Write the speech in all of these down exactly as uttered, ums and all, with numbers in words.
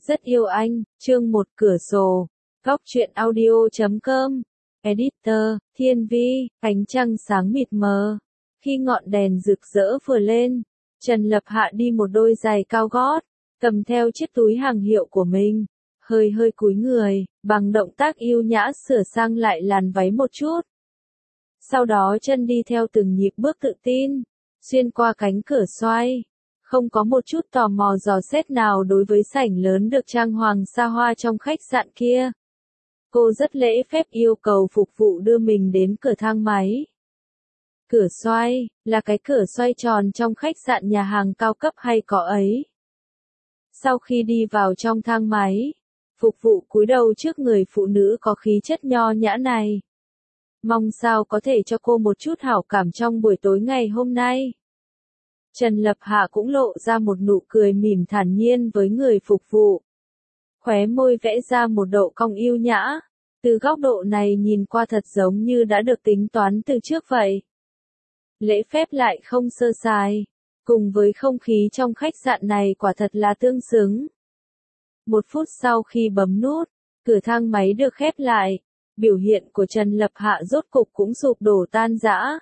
Rất yêu anh, chương một cửa sổ. Góc truyện audio chấm com. Editor, Thiên Vi, ánh trăng sáng mịt mờ. Khi ngọn đèn rực rỡ vừa lên, Trần Lập Hạ đi một đôi giày cao gót, cầm theo chiếc túi hàng hiệu của mình, hơi hơi cúi người, bằng động tác yêu nhã sửa sang lại làn váy một chút. Sau đó chân đi theo từng nhịp bước tự tin, xuyên qua cánh cửa xoay. Không có một chút tò mò dò xét nào đối với sảnh lớn được trang hoàng xa hoa trong khách sạn kia. Cô rất lễ phép yêu cầu phục vụ đưa mình đến cửa thang máy. Cửa xoay, là cái cửa xoay tròn trong khách sạn nhà hàng cao cấp hay có ấy. Sau khi đi vào trong thang máy, phục vụ cúi đầu trước người phụ nữ có khí chất nho nhã này. Mong sao có thể cho cô một chút hảo cảm trong buổi tối ngày hôm nay. Trần Lập Hạ cũng lộ ra một nụ cười mỉm thản nhiên với người phục vụ. Khóe môi vẽ ra một độ cong yêu nhã. Từ góc độ này nhìn qua thật giống như đã được tính toán từ trước vậy. Lễ phép lại không sơ sài. Cùng với không khí trong khách sạn này quả thật là tương xứng. Một phút sau khi bấm nút, cửa thang máy được khép lại. Biểu hiện của Trần Lập Hạ rốt cục cũng sụp đổ tan rã.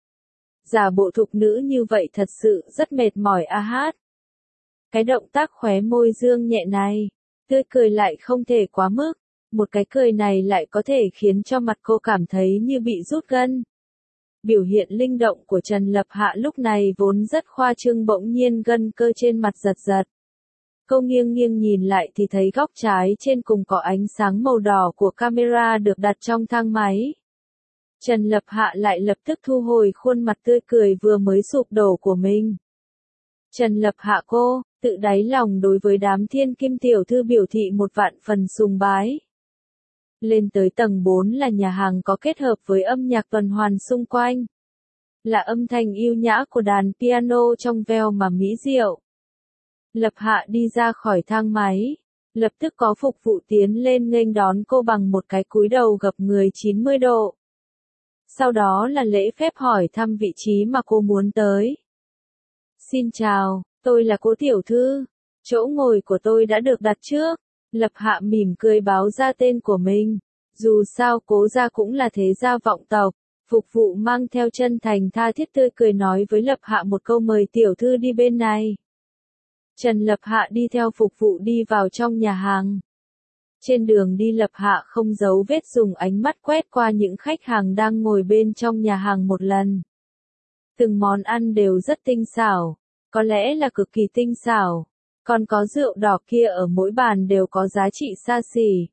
Giả bộ thục nữ như vậy thật sự rất mệt mỏi a hát. Cái động tác khóe môi dương nhẹ này, tươi cười lại không thể quá mức, một cái cười này lại có thể khiến cho mặt cô cảm thấy như bị rút gân. Biểu hiện linh động của Trần Lập Hạ lúc này vốn rất khoa trương bỗng nhiên gân cơ trên mặt giật giật. Cô nghiêng nghiêng nhìn lại thì thấy góc trái trên cùng có ánh sáng màu đỏ của camera được đặt trong thang máy. Trần Lập Hạ lại lập tức thu hồi khuôn mặt tươi cười vừa mới sụp đổ của mình. Trần Lập Hạ cô, tự đáy lòng đối với đám thiên kim tiểu thư biểu thị một vạn phần sùng bái. Lên tới tầng bốn là nhà hàng có kết hợp với âm nhạc tuần hoàn xung quanh. Là âm thanh yêu nhã của đàn piano trong veo mà mỹ diệu. Lập Hạ đi ra khỏi thang máy. Lập tức có phục vụ tiến lên nghênh đón cô bằng một cái cúi đầu gập người chín mươi độ. Sau đó là lễ phép hỏi thăm vị trí mà cô muốn tới. Xin chào, tôi là cố tiểu thư. Chỗ ngồi của tôi đã được đặt trước. Lập Hạ mỉm cười báo ra tên của mình. Dù sao cố gia cũng là thế gia vọng tộc. Phục vụ mang theo chân thành tha thiết tươi cười nói với Lập Hạ một câu mời tiểu thư đi bên này. Trần Lập Hạ đi theo phục vụ đi vào trong nhà hàng. Trên đường đi Lập Hạ không giấu vết dùng ánh mắt quét qua những khách hàng đang ngồi bên trong nhà hàng một lần. Từng món ăn đều rất tinh xảo, có lẽ là cực kỳ tinh xảo, còn có rượu đỏ kia ở mỗi bàn đều có giá trị xa xỉ.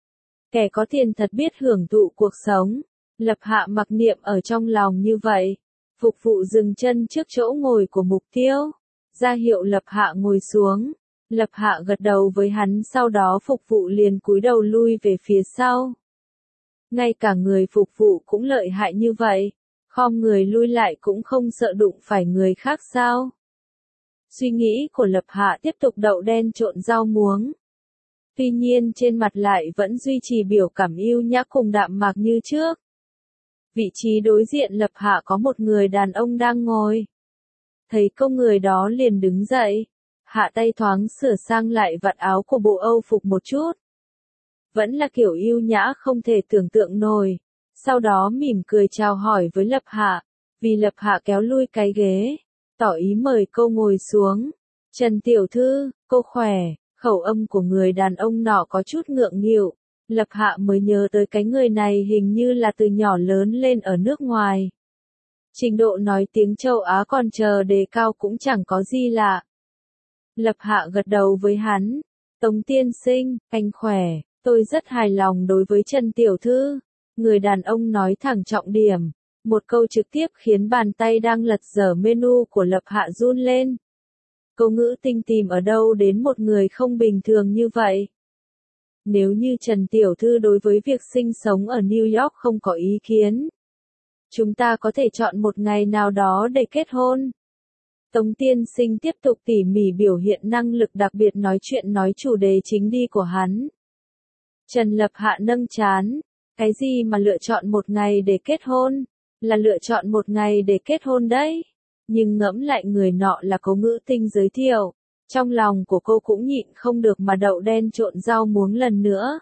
Kẻ có tiền thật biết hưởng thụ cuộc sống, Lập Hạ mặc niệm ở trong lòng như vậy. Phục vụ dừng chân trước chỗ ngồi của mục tiêu, ra hiệu Lập Hạ ngồi xuống. Lập Hạ gật đầu với hắn sau đó phục vụ liền cúi đầu lui về phía sau. Ngay cả người phục vụ cũng lợi hại như vậy, khom người lui lại cũng không sợ đụng phải người khác sao. Suy nghĩ của Lập Hạ tiếp tục đậu đen trộn rau muống. Tuy nhiên trên mặt lại vẫn duy trì biểu cảm yêu nhã cùng đạm mạc như trước. Vị trí đối diện Lập Hạ có một người đàn ông đang ngồi. Thấy câu người đó liền đứng dậy. Hạ tay thoáng sửa sang lại vạt áo của bộ Âu phục một chút. Vẫn là kiểu yêu nhã không thể tưởng tượng nổi. Sau đó mỉm cười chào hỏi với Lập Hạ. Vì Lập Hạ kéo lui cái ghế. Tỏ ý mời cô ngồi xuống. Trần tiểu thư, cô khỏe. Khẩu âm của người đàn ông nọ có chút ngượng nghịu. Lập Hạ mới nhớ tới cái người này hình như là từ nhỏ lớn lên ở nước ngoài. Trình độ nói tiếng châu Á còn chờ đề cao cũng chẳng có gì lạ. Lập Hạ gật đầu với hắn. Tống tiên sinh, anh khỏe, tôi rất hài lòng đối với Trần tiểu thư. Người đàn ông nói thẳng trọng điểm. Một câu trực tiếp khiến bàn tay đang lật dở menu của Lập Hạ run lên. Câu ngữ tinh tìm ở đâu đến một người không bình thường như vậy. Nếu như Trần tiểu thư đối với việc sinh sống ở New York không có ý kiến, chúng ta có thể chọn một ngày nào đó để kết hôn. Tống tiên sinh tiếp tục tỉ mỉ biểu hiện năng lực đặc biệt nói chuyện nói chủ đề chính đi của hắn. Trần Lập Hạ nâng trán. Cái gì mà lựa chọn một ngày để kết hôn? Là lựa chọn một ngày để kết hôn đấy. Nhưng ngẫm lại người nọ là Cố Ngữ Tinh giới thiệu. Trong lòng của cô cũng nhịn không được mà đậu đen trộn rau muống lần nữa.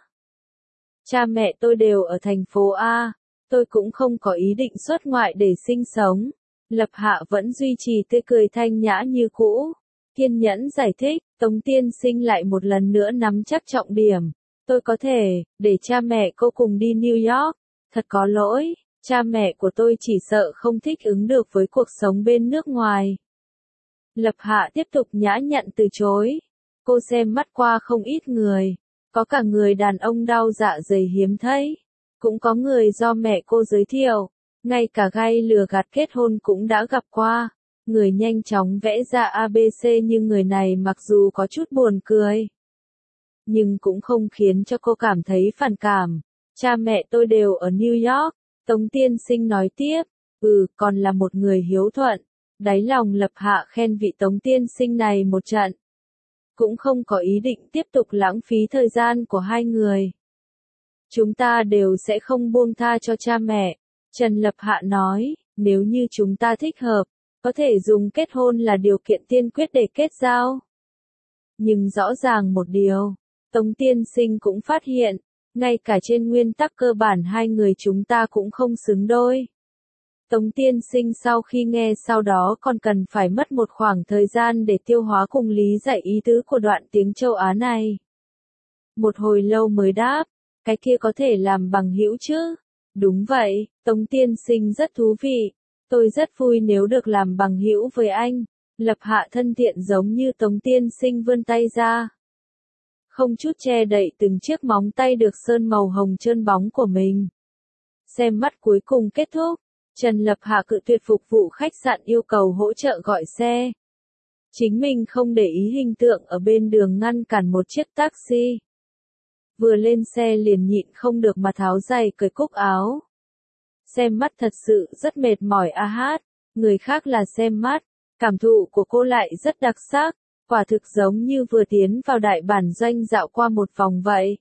Cha mẹ tôi đều ở thành phố A, tôi cũng không có ý định xuất ngoại để sinh sống. Lập Hạ vẫn duy trì tươi cười thanh nhã như cũ. Kiên nhẫn giải thích, Tống tiên sinh lại một lần nữa nắm chắc trọng điểm. Tôi có thể, để cha mẹ cô cùng đi New York. Thật có lỗi, cha mẹ của tôi chỉ sợ không thích ứng được với cuộc sống bên nước ngoài. Lập Hạ tiếp tục nhã nhặn từ chối. Cô xem mắt qua không ít người. Có cả người đàn ông đau dạ dày hiếm thấy. Cũng có người do mẹ cô giới thiệu. Ngay cả gai lừa gạt kết hôn cũng đã gặp qua. Người nhanh chóng vẽ ra a bê xê nhưng người này mặc dù có chút buồn cười. Nhưng cũng không khiến cho cô cảm thấy phản cảm. Cha mẹ tôi đều ở New York. Tống tiên sinh nói tiếp. Ừ, còn là một người hiếu thuận. Đáy lòng Lập Hạ khen vị Tống tiên sinh này một trận. Cũng không có ý định tiếp tục lãng phí thời gian của hai người. Chúng ta đều sẽ không buông tha cho cha mẹ. Trần Lập Hạ nói, nếu như chúng ta thích hợp, có thể dùng kết hôn là điều kiện tiên quyết để kết giao. Nhưng rõ ràng một điều, Tống tiên sinh cũng phát hiện, ngay cả trên nguyên tắc cơ bản hai người chúng ta cũng không xứng đôi. Tống tiên sinh sau khi nghe sau đó còn cần phải mất một khoảng thời gian để tiêu hóa cùng lý giải ý tứ của đoạn tiếng châu Á này. Một hồi lâu mới đáp, cái kia có thể làm bằng hữu chứ? Đúng vậy, Tống tiên sinh rất thú vị. Tôi rất vui nếu được làm bằng hữu với anh. Lập Hạ thân thiện giống như Tống tiên sinh vươn tay ra. Không chút che đậy từng chiếc móng tay được sơn màu hồng trơn bóng của mình. Xem mắt cuối cùng kết thúc. Trần Lập Hạ cự tuyệt phục vụ khách sạn yêu cầu hỗ trợ gọi xe. Chính mình không để ý hình tượng ở bên đường ngăn cản một chiếc taxi. Vừa lên xe liền nhịn không được mà tháo giày cởi cúc áo. Xem mắt thật sự rất mệt mỏi a hát, người khác là xem mắt, cảm thụ của cô lại rất đặc sắc, quả thực giống như vừa tiến vào đại bản doanh dạo qua một vòng vậy.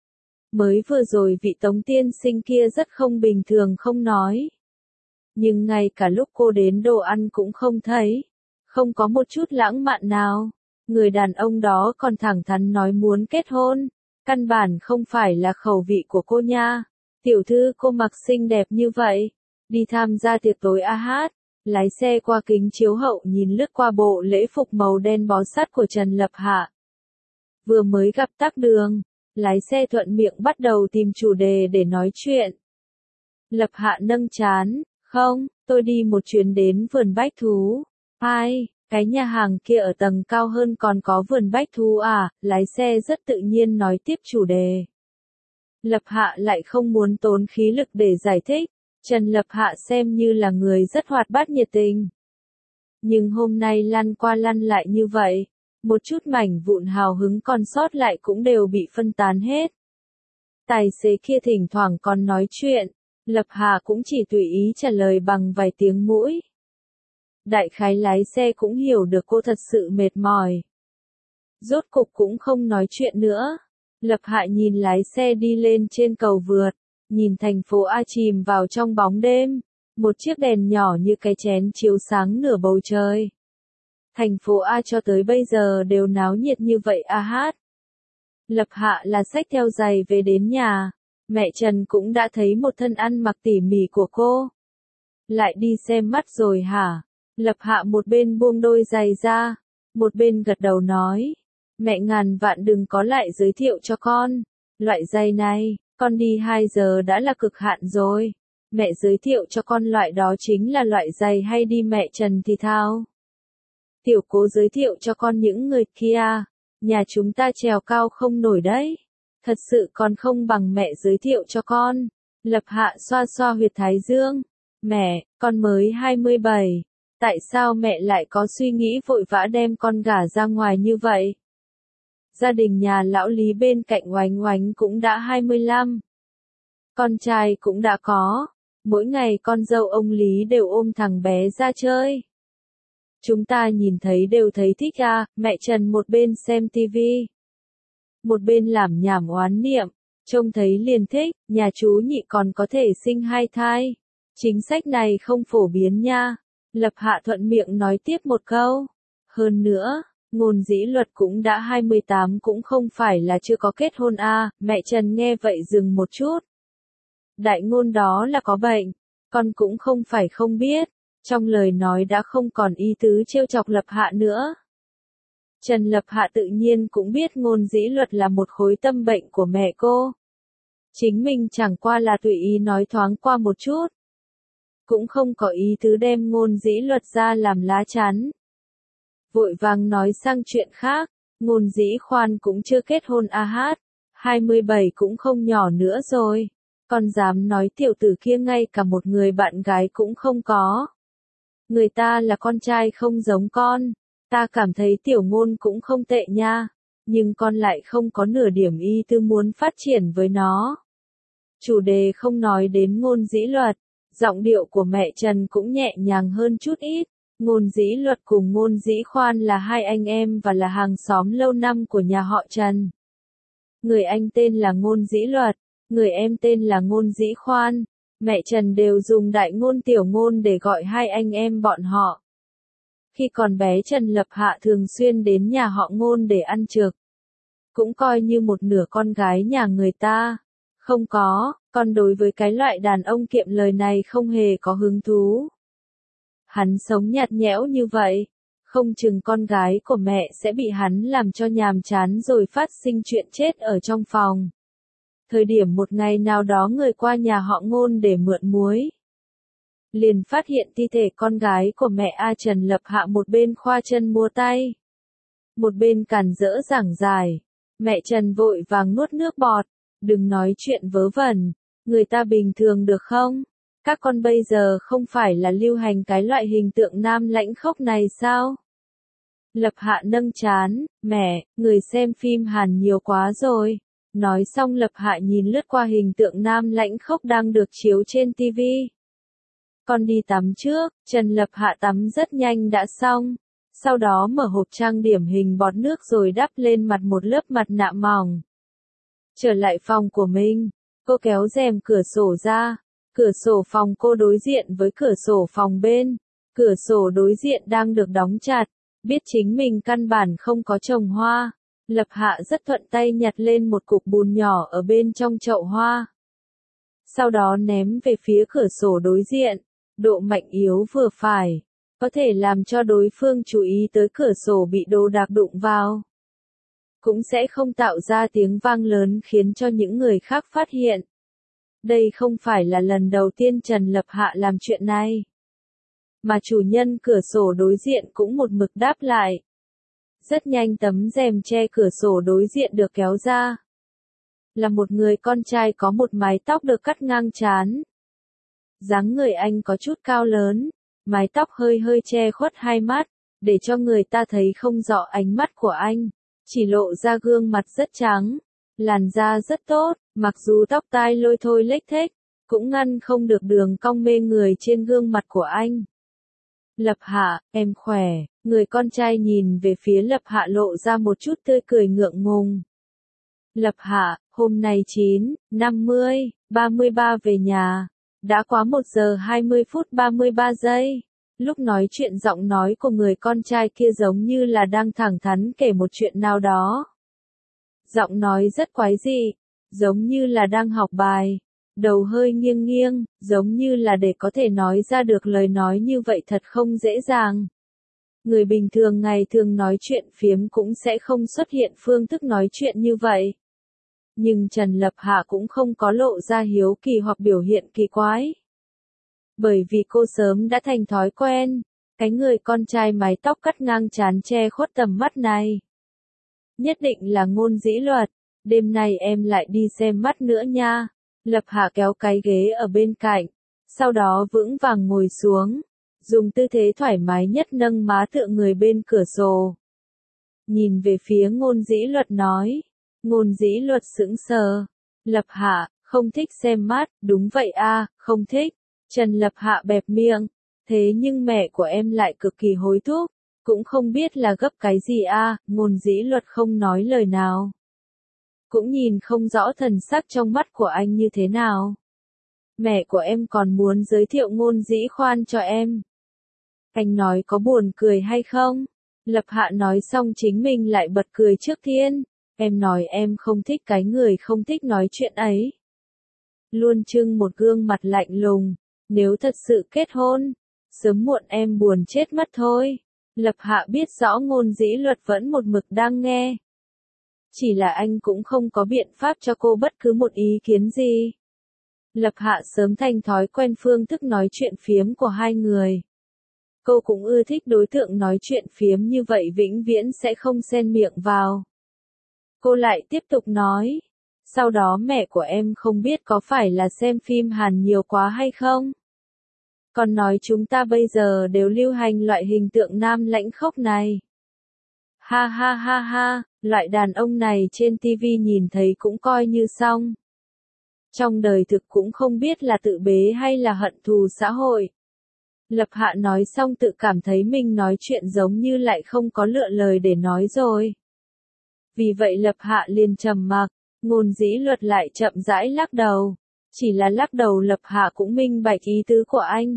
Mới vừa rồi vị Tống tiên sinh kia rất không bình thường không nói. Nhưng ngay cả lúc cô đến đồ ăn cũng không thấy, không có một chút lãng mạn nào. Người đàn ông đó còn thẳng thắn nói muốn kết hôn, căn bản không phải là khẩu vị của cô nha. Tiểu thư cô mặc xinh đẹp như vậy, đi tham gia tiệc tối a hát, lái xe qua kính chiếu hậu nhìn lướt qua bộ lễ phục màu đen bó sát của Trần Lập Hạ. Vừa mới gặp tắc đường, lái xe thuận miệng bắt đầu tìm chủ đề để nói chuyện. Lập Hạ nâng trán, không, tôi đi một chuyến đến vườn bách thú. Hai, cái nhà hàng kia ở tầng cao hơn còn có vườn bách thú à, lái xe rất tự nhiên nói tiếp chủ đề. Lập Hạ lại không muốn tốn khí lực để giải thích, Trần Lập Hạ xem như là người rất hoạt bát nhiệt tình. Nhưng hôm nay lăn qua lăn lại như vậy, một chút mảnh vụn hào hứng còn sót lại cũng đều bị phân tán hết. Tài xế kia thỉnh thoảng còn nói chuyện, Lập Hạ cũng chỉ tùy ý trả lời bằng vài tiếng mũi. Đại khái lái xe cũng hiểu được cô thật sự mệt mỏi. Rốt cục cũng không nói chuyện nữa. Lập Hạ nhìn lái xe đi lên trên cầu vượt, nhìn thành phố A chìm vào trong bóng đêm, một chiếc đèn nhỏ như cái chén chiếu sáng nửa bầu trời. Thành phố A cho tới bây giờ đều náo nhiệt như vậy a hát. Lập Hạ là xách theo giày về đến nhà, mẹ Trần cũng đã thấy một thân ăn mặc tỉ mỉ của cô. Lại đi xem mắt rồi hả? Lập Hạ một bên buông đôi giày ra, một bên gật đầu nói. Mẹ ngàn vạn đừng có lại giới thiệu cho con. Loại giày này, con đi hai giờ đã là cực hạn rồi. Mẹ giới thiệu cho con loại đó chính là loại giày hay đi mẹ Trần thì thao. Tiểu Cố giới thiệu cho con những người kia. Nhà chúng ta trèo cao không nổi đấy. Thật sự còn không bằng mẹ giới thiệu cho con. Lập Hạ xoa xoa huyệt thái dương. Mẹ, con mới hai mươi bảy. Tại sao mẹ lại có suy nghĩ vội vã đem con gả ra ngoài như vậy? Gia đình nhà lão Lý bên cạnh Oánh Oánh cũng đã hai mươi lăm. Con trai cũng đã có. Mỗi ngày con dâu ông Lý đều ôm thằng bé ra chơi. Chúng ta nhìn thấy đều thấy thích à, mẹ Trần một bên xem tivi. Một bên làm nhảm oán niệm, trông thấy liền thích, nhà chú nhị còn có thể sinh hai thai. Chính sách này không phổ biến nha. Lập Hạ thuận miệng nói tiếp một câu. Hơn nữa, Ngôn Dĩ Luật cũng đã hai mươi tám cũng không phải là chưa có kết hôn a, mẹ Trần nghe vậy dừng một chút. Đại ngôn đó là có bệnh, con cũng không phải không biết, trong lời nói đã không còn ý tứ trêu chọc Lập Hạ nữa. Trần Lập Hạ tự nhiên cũng biết Ngôn Dĩ Luật là một khối tâm bệnh của mẹ cô. Chính mình chẳng qua là tùy ý nói thoáng qua một chút. Cũng không có ý tứ đem Ngôn Dĩ Luật ra làm lá chắn. Vội vàng nói sang chuyện khác, Ngôn Dĩ Khoan cũng chưa kết hôn a hát, hai mươi bảy cũng không nhỏ nữa rồi. Con dám nói tiểu tử kia ngay cả một người bạn gái cũng không có. Người ta là con trai không giống con, ta cảm thấy tiểu ngôn cũng không tệ nha, nhưng con lại không có nửa điểm ý tư muốn phát triển với nó. Chủ đề không nói đến Ngôn Dĩ Luật, giọng điệu của mẹ Trần cũng nhẹ nhàng hơn chút ít. Ngôn Dĩ Luật cùng Ngôn Dĩ Khoan là hai anh em và là hàng xóm lâu năm của nhà họ Trần. Người anh tên là Ngôn Dĩ Luật, người em tên là Ngôn Dĩ Khoan. Mẹ Trần đều dùng đại ngôn tiểu ngôn để gọi hai anh em bọn họ. Khi còn bé Trần Lập Hạ thường xuyên đến nhà họ Ngôn để ăn trực. Cũng coi như một nửa con gái nhà người ta. Không có, còn đối với cái loại đàn ông kiệm lời này không hề có hứng thú. Hắn sống nhạt nhẽo như vậy, không chừng con gái của mẹ sẽ bị hắn làm cho nhàm chán rồi phát sinh chuyện chết ở trong phòng. Thời điểm một ngày nào đó người qua nhà họ Ngôn để mượn muối. Liền phát hiện thi thể con gái của mẹ A Trần Lập Hạ một bên khoa chân múa tay. Một bên cản rỡ giảng giải. Mẹ Trần vội vàng nuốt nước bọt. Đừng nói chuyện vớ vẩn. Người ta bình thường được không? Các con bây giờ không phải là lưu hành cái loại hình tượng nam lãnh khốc này sao? Lập Hạ nâng trán. Mẹ, người xem phim Hàn nhiều quá rồi. Nói xong Lập Hạ nhìn lướt qua hình tượng nam lãnh khốc đang được chiếu trên ti vi. Con đi tắm trước, Trần Lập Hạ tắm rất nhanh đã xong. Sau đó mở hộp trang điểm hình bọt nước rồi đắp lên mặt một lớp mặt nạ mỏng. Trở lại phòng của mình, cô kéo rèm cửa sổ ra. Cửa sổ phòng cô đối diện với cửa sổ phòng bên. Cửa sổ đối diện đang được đóng chặt. Biết chính mình căn bản không có trồng hoa. Lập Hạ rất thuận tay nhặt lên một cục bùn nhỏ ở bên trong chậu hoa. Sau đó ném về phía cửa sổ đối diện. Độ mạnh yếu vừa phải. Có thể làm cho đối phương chú ý tới cửa sổ bị đồ đạc đụng vào. Cũng sẽ không tạo ra tiếng vang lớn khiến cho những người khác phát hiện. Đây không phải là lần đầu tiên Trần Lập Hạ làm chuyện này. Mà chủ nhân cửa sổ đối diện cũng một mực đáp lại. Rất nhanh tấm rèm che cửa sổ đối diện được kéo ra. Là một người con trai có một mái tóc được cắt ngang trán. Dáng người anh có chút cao lớn, mái tóc hơi hơi che khuất hai mắt, để cho người ta thấy không rõ ánh mắt của anh. Chỉ lộ ra gương mặt rất trắng, làn da rất tốt, mặc dù tóc tai lôi thôi lếch thếch, cũng ngăn không được đường cong mê người trên gương mặt của anh. Lập Hạ, em khỏe, người con trai nhìn về phía Lập Hạ lộ ra một chút tươi cười ngượng ngùng. Lập Hạ, hôm nay chín, năm mươi, ba mươi ba về nhà. Đã quá một giờ hai mươi phút ba mươi ba giây. Lúc nói chuyện giọng nói của người con trai kia giống như là đang thẳng thắn kể một chuyện nào đó. Giọng nói rất quái dị, giống như là đang học bài. Đầu hơi nghiêng nghiêng, giống như là để có thể nói ra được lời nói như vậy thật không dễ dàng. Người bình thường ngày thường nói chuyện phiếm cũng sẽ không xuất hiện phương thức nói chuyện như vậy. Nhưng Trần Lập Hạ cũng không có lộ ra hiếu kỳ hoặc biểu hiện kỳ quái. Bởi vì cô sớm đã thành thói quen, cái người con trai mái tóc cắt ngang trán che khuất tầm mắt này. Nhất định là Ngôn Dĩ Luật, đêm nay em lại đi xem mắt nữa nha. Lập Hạ kéo cái ghế ở bên cạnh, sau đó vững vàng ngồi xuống, dùng tư thế thoải mái nhất nâng má tựa người bên cửa sổ. Nhìn về phía Ngôn Dĩ Luật nói. Ngôn Dĩ Luật sững sờ. Lập Hạ, không thích xem mắt, đúng vậy a, không thích. Trần Lập Hạ bẹp miệng. Thế nhưng mẹ của em lại cực kỳ hối thúc, cũng không biết là gấp cái gì a, Ngôn Dĩ Luật không nói lời nào. Cũng nhìn không rõ thần sắc trong mắt của anh như thế nào. Mẹ của em còn muốn giới thiệu Ngôn Dĩ Khoan cho em. Anh nói có buồn cười hay không? Lập Hạ nói xong chính mình lại bật cười trước tiên. Em nói em không thích cái người không thích nói chuyện ấy. Luôn trưng một gương mặt lạnh lùng. Nếu thật sự kết hôn, sớm muộn em buồn chết mất thôi. Lập Hạ biết rõ Ngôn Dĩ Luật vẫn một mực đang nghe. Chỉ là anh cũng không có biện pháp cho cô bất cứ một ý kiến gì. Lập Hạ sớm thành thói quen phương thức nói chuyện phiếm của hai người. Cô cũng ưa thích đối tượng nói chuyện phiếm như vậy vĩnh viễn sẽ không xen miệng vào. Cô lại tiếp tục nói. Sau đó mẹ của em không biết có phải là xem phim Hàn nhiều quá hay không? Còn nói chúng ta bây giờ đều lưu hành loại hình tượng nam lãnh khốc này. Ha ha ha ha, loại đàn ông này trên ti vi nhìn thấy cũng coi như xong. Trong đời thực cũng không biết là tự bế hay là hận thù xã hội. Lập Hạ nói xong tự cảm thấy mình nói chuyện giống như lại không có lựa lời để nói rồi. Vì vậy Lập Hạ liền trầm mặc, Ngôn Dĩ Luật lại chậm rãi lắc đầu. Chỉ là lắc đầu Lập Hạ cũng minh bạch ý tứ của anh.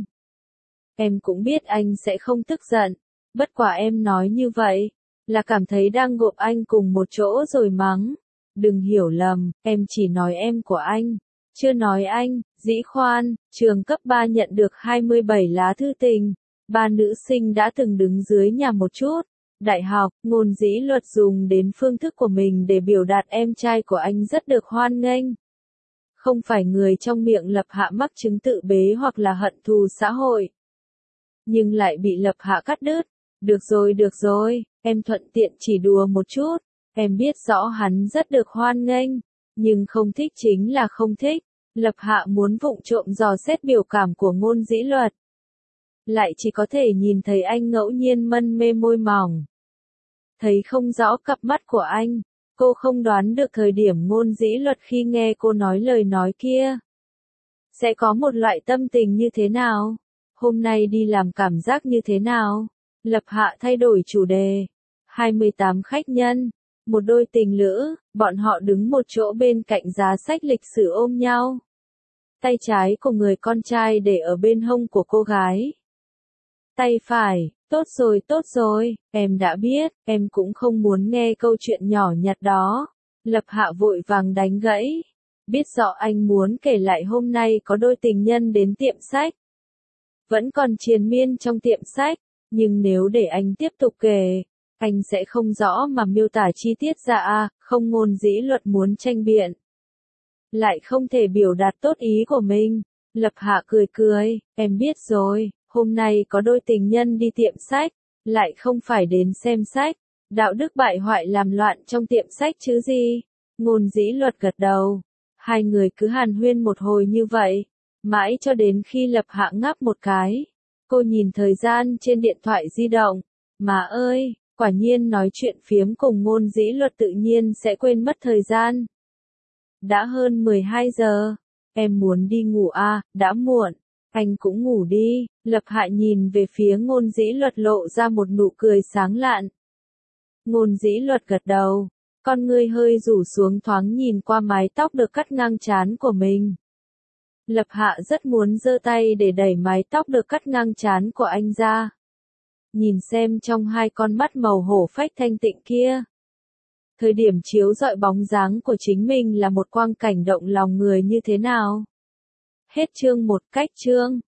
Em cũng biết anh sẽ không tức giận, bất quả em nói như vậy, là cảm thấy đang gộp anh cùng một chỗ rồi mắng. Đừng hiểu lầm, em chỉ nói em của anh, chưa nói anh. Dĩ Khoan, trường cấp ba nhận được hai mươi bảy lá thư tình, ba nữ sinh đã từng đứng dưới nhà một chút. Đại học, Ngôn Dĩ Luật dùng đến phương thức của mình để biểu đạt em trai của anh rất được hoan nghênh. Không phải người trong miệng Lập Hạ mắc chứng tự bế hoặc là hận thù xã hội. Nhưng lại bị Lập Hạ cắt đứt. Được rồi được rồi, em thuận tiện chỉ đùa một chút. Em biết rõ hắn rất được hoan nghênh, nhưng không thích chính là không thích. Lập Hạ muốn vụng trộm dò xét biểu cảm của Ngôn Dĩ Luật. Lại chỉ có thể nhìn thấy anh ngẫu nhiên mân mê môi mỏng. Thấy không rõ cặp mắt của anh, cô không đoán được thời điểm Ngôn Dĩ Luật khi nghe cô nói lời nói kia. Sẽ có một loại tâm tình như thế nào? Hôm nay đi làm cảm giác như thế nào? Lập Hạ thay đổi chủ đề. hai mươi tám khách nhân, một đôi tình lữ, bọn họ đứng một chỗ bên cạnh giá sách lịch sử ôm nhau. Tay trái của người con trai để ở bên hông của cô gái. Tay phải, tốt rồi tốt rồi, em đã biết, em cũng không muốn nghe câu chuyện nhỏ nhặt đó. Lập Hạ vội vàng đánh gãy. Biết rõ anh muốn kể lại hôm nay có đôi tình nhân đến tiệm sách. Vẫn còn triền miên trong tiệm sách, nhưng nếu để anh tiếp tục kể, anh sẽ không rõ mà miêu tả chi tiết ra à, không. Ngôn Dĩ Luật muốn tranh biện. Lại không thể biểu đạt tốt ý của mình. Lập Hạ cười cười, em biết rồi, hôm nay có đôi tình nhân đi tiệm sách, lại không phải đến xem sách. Đạo đức bại hoại làm loạn trong tiệm sách chứ gì. Ngôn Dĩ Luật gật đầu. Hai người cứ hàn huyên một hồi như vậy, mãi cho đến khi Lập Hạ ngáp một cái. Cô nhìn thời gian trên điện thoại di động. Mà ơi, quả nhiên nói chuyện phiếm cùng Ngôn Dĩ Luật tự nhiên sẽ quên mất thời gian. Đã hơn mười hai giờ. Em muốn đi ngủ à, đã muộn. Anh cũng ngủ đi. Lập Hạ nhìn về phía Ngôn Dĩ Luật lộ ra một nụ cười sáng lạn. Ngôn Dĩ Luật gật đầu. Con ngươi hơi rủ xuống thoáng nhìn qua mái tóc được cắt ngang trán của mình. Lập Hạ rất muốn giơ tay để đẩy mái tóc được cắt ngang trán của anh ra. Nhìn xem trong hai con mắt màu hổ phách thanh tịnh kia. Thời điểm chiếu rọi bóng dáng của chính mình là một quang cảnh động lòng người như thế nào. Hết chương một. Cách chương